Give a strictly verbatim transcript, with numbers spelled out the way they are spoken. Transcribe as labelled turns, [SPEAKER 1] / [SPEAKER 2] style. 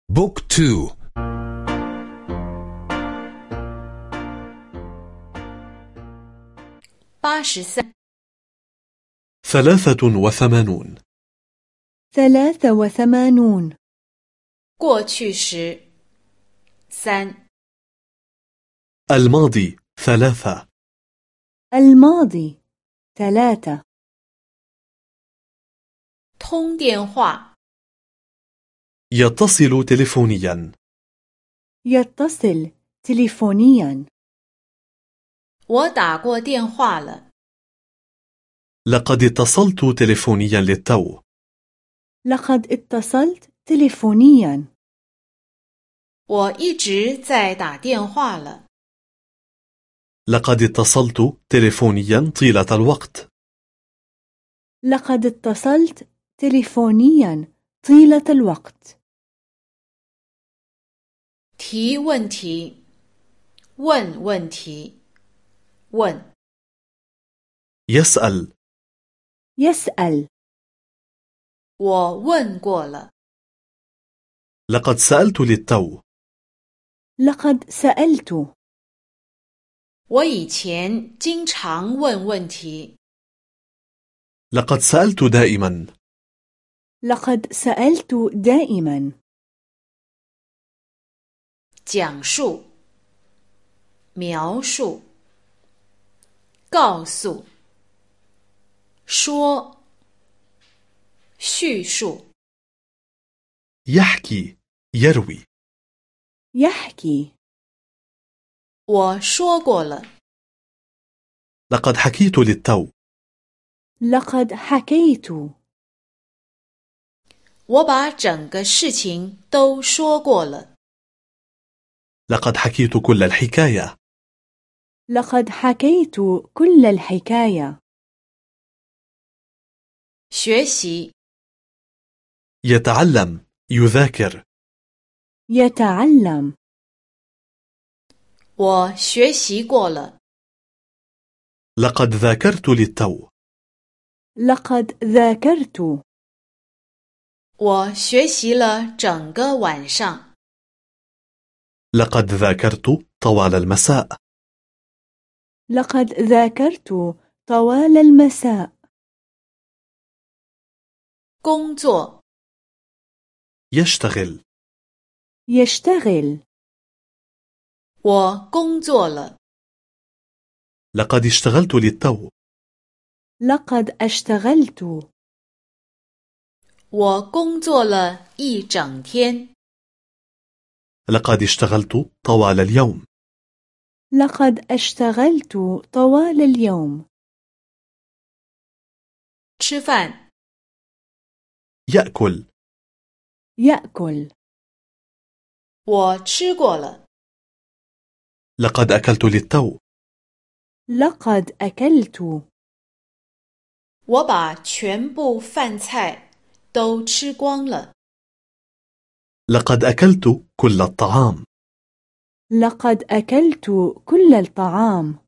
[SPEAKER 1] بوك تو.
[SPEAKER 2] ثلاثة وثمانون.
[SPEAKER 3] ثلاثة وثمانون.
[SPEAKER 4] 过去时三
[SPEAKER 2] الماضي ثلاثة.
[SPEAKER 3] الماضي ثلاثة.
[SPEAKER 4] 通电话
[SPEAKER 2] يتصل تلفونيا.
[SPEAKER 3] يتصل تليفونيا.
[SPEAKER 4] 我打过电话了
[SPEAKER 2] لقد اتصلت تلفونيا للتو.
[SPEAKER 3] لقد اتصلت تليفونيا.
[SPEAKER 4] 我一直在打电话了
[SPEAKER 2] لقد اتصلت تلفونيا طيلة الوقت.
[SPEAKER 3] لقد اتصلت تليفونيا طيلة الوقت.
[SPEAKER 4] 提问题问问题问
[SPEAKER 2] يسأل.
[SPEAKER 3] يسأل.
[SPEAKER 4] 我问过了
[SPEAKER 2] لقد سألت للتو.
[SPEAKER 3] لقد سألت.
[SPEAKER 4] 我以前经常问问题
[SPEAKER 2] لقد سألت دائما.
[SPEAKER 3] لقد سألت دائما.
[SPEAKER 4] 讲述描述告诉说叙述
[SPEAKER 2] يحكي يروي.
[SPEAKER 3] يحكي.
[SPEAKER 4] 我说过了
[SPEAKER 2] لقد حكيت للتو.
[SPEAKER 3] لقد حكيت.
[SPEAKER 4] 我把整个事情都说过了
[SPEAKER 2] لقد حكيت كل الحكاية.
[SPEAKER 3] لقد حكيت كل الحكاية.
[SPEAKER 4] 学习
[SPEAKER 2] يتعلم يذاكر.
[SPEAKER 3] يتعلم.
[SPEAKER 4] 我学习过了
[SPEAKER 2] لقد ذاكرت للتو.
[SPEAKER 3] لقد ذاكرت.
[SPEAKER 4] 我学习了整个晚上
[SPEAKER 2] لقد ذاكرت طوال المساء.
[SPEAKER 3] لقد ذاكرت طوال المساء.
[SPEAKER 4] 工作
[SPEAKER 2] يشتغل.
[SPEAKER 3] يشتغل.
[SPEAKER 4] 我工作了
[SPEAKER 2] لقد اشتغلت للتو.
[SPEAKER 3] لقد اشتغلت.
[SPEAKER 4] 我工作了一整天
[SPEAKER 2] لقد اشتغلت طوال اليوم.
[SPEAKER 3] لقد اشتغلت طوال اليوم.
[SPEAKER 4] 吃饭
[SPEAKER 2] يأكل.
[SPEAKER 3] يأكل.
[SPEAKER 4] 我吃过了
[SPEAKER 2] لقد أكلت للتو.
[SPEAKER 3] لقد أكلت.
[SPEAKER 4] 我把全部饭菜都吃光了
[SPEAKER 2] لقد أكلت كل الطعام.
[SPEAKER 3] لقد أكلت كل الطعام.